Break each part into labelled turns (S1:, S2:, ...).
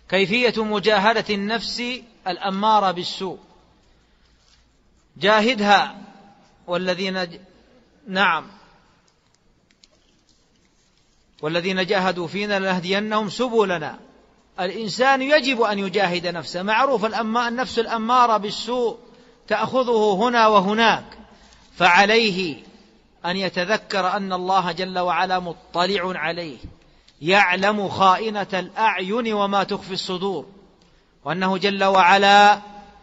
S1: كيفية مجاهدة النفس الأمارة بالسوء. جاهدها والذين جاهدوا فينا لنهدينهم سبلنا. الإنسان يجب أن يجاهد نفسه. معروف النفس الأمارة بالسوء تأخذه هنا وهناك، فعليه أن يتذكر أن الله جل وعلا مطلع عليه، يعلم خائنة الأعين وما تخفي الصدور، وأنه جل وعلا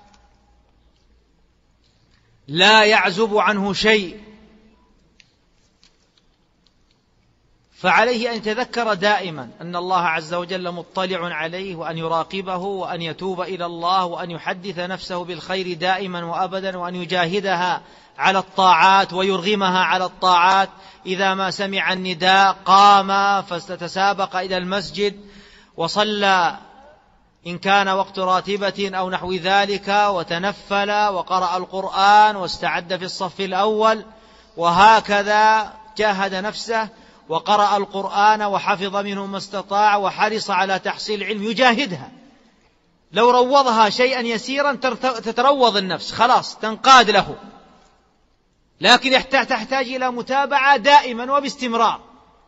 S1: لا يعزب عنه شيء. فعليه أن يتذكر دائما أن الله عز وجل مطلع عليه، وأن يراقبه، وأن يتوب إلى الله، وأن يحدث نفسه بالخير دائما وأبدا، وأن يجاهدها على الطاعات ويرغمها على الطاعات. إذا ما سمع النداء قام فتسابق إلى المسجد وصلى إن كان وقت راتبة أو نحو ذلك، وتنفل وقرأ القرآن واستعد في الصف الأول، وهكذا جاهد نفسه وقرأ القرآن وحفظ منه ما استطاع وحرص على تحصيل العلم. يجاهدها. لو روضها شيئا يسيرا تتروض النفس، خلاص تنقاد له، لكن تحتاج إلى متابعة دائما وباستمرار،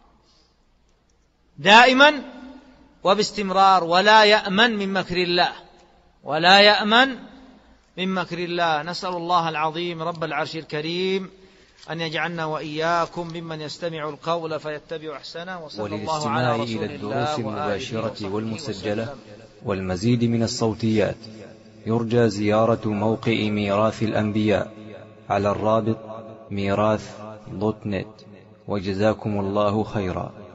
S1: دائما وباستمرار. ولا يأمن من مكر الله، ولا يأمن من مكر الله. نسأل الله العظيم رب العرش الكريم أن يجعلنا وإياكم ممن يستمع القول فيتبع أحسنه. وصلى الله على رسول الله.
S2: إلى الدروس المباشرة والمسجلة والمزيد من الصوتيات يرجى زيارة موقع ميراث الأنبياء على الرابط ميراث.net. وجزاكم الله خيرا.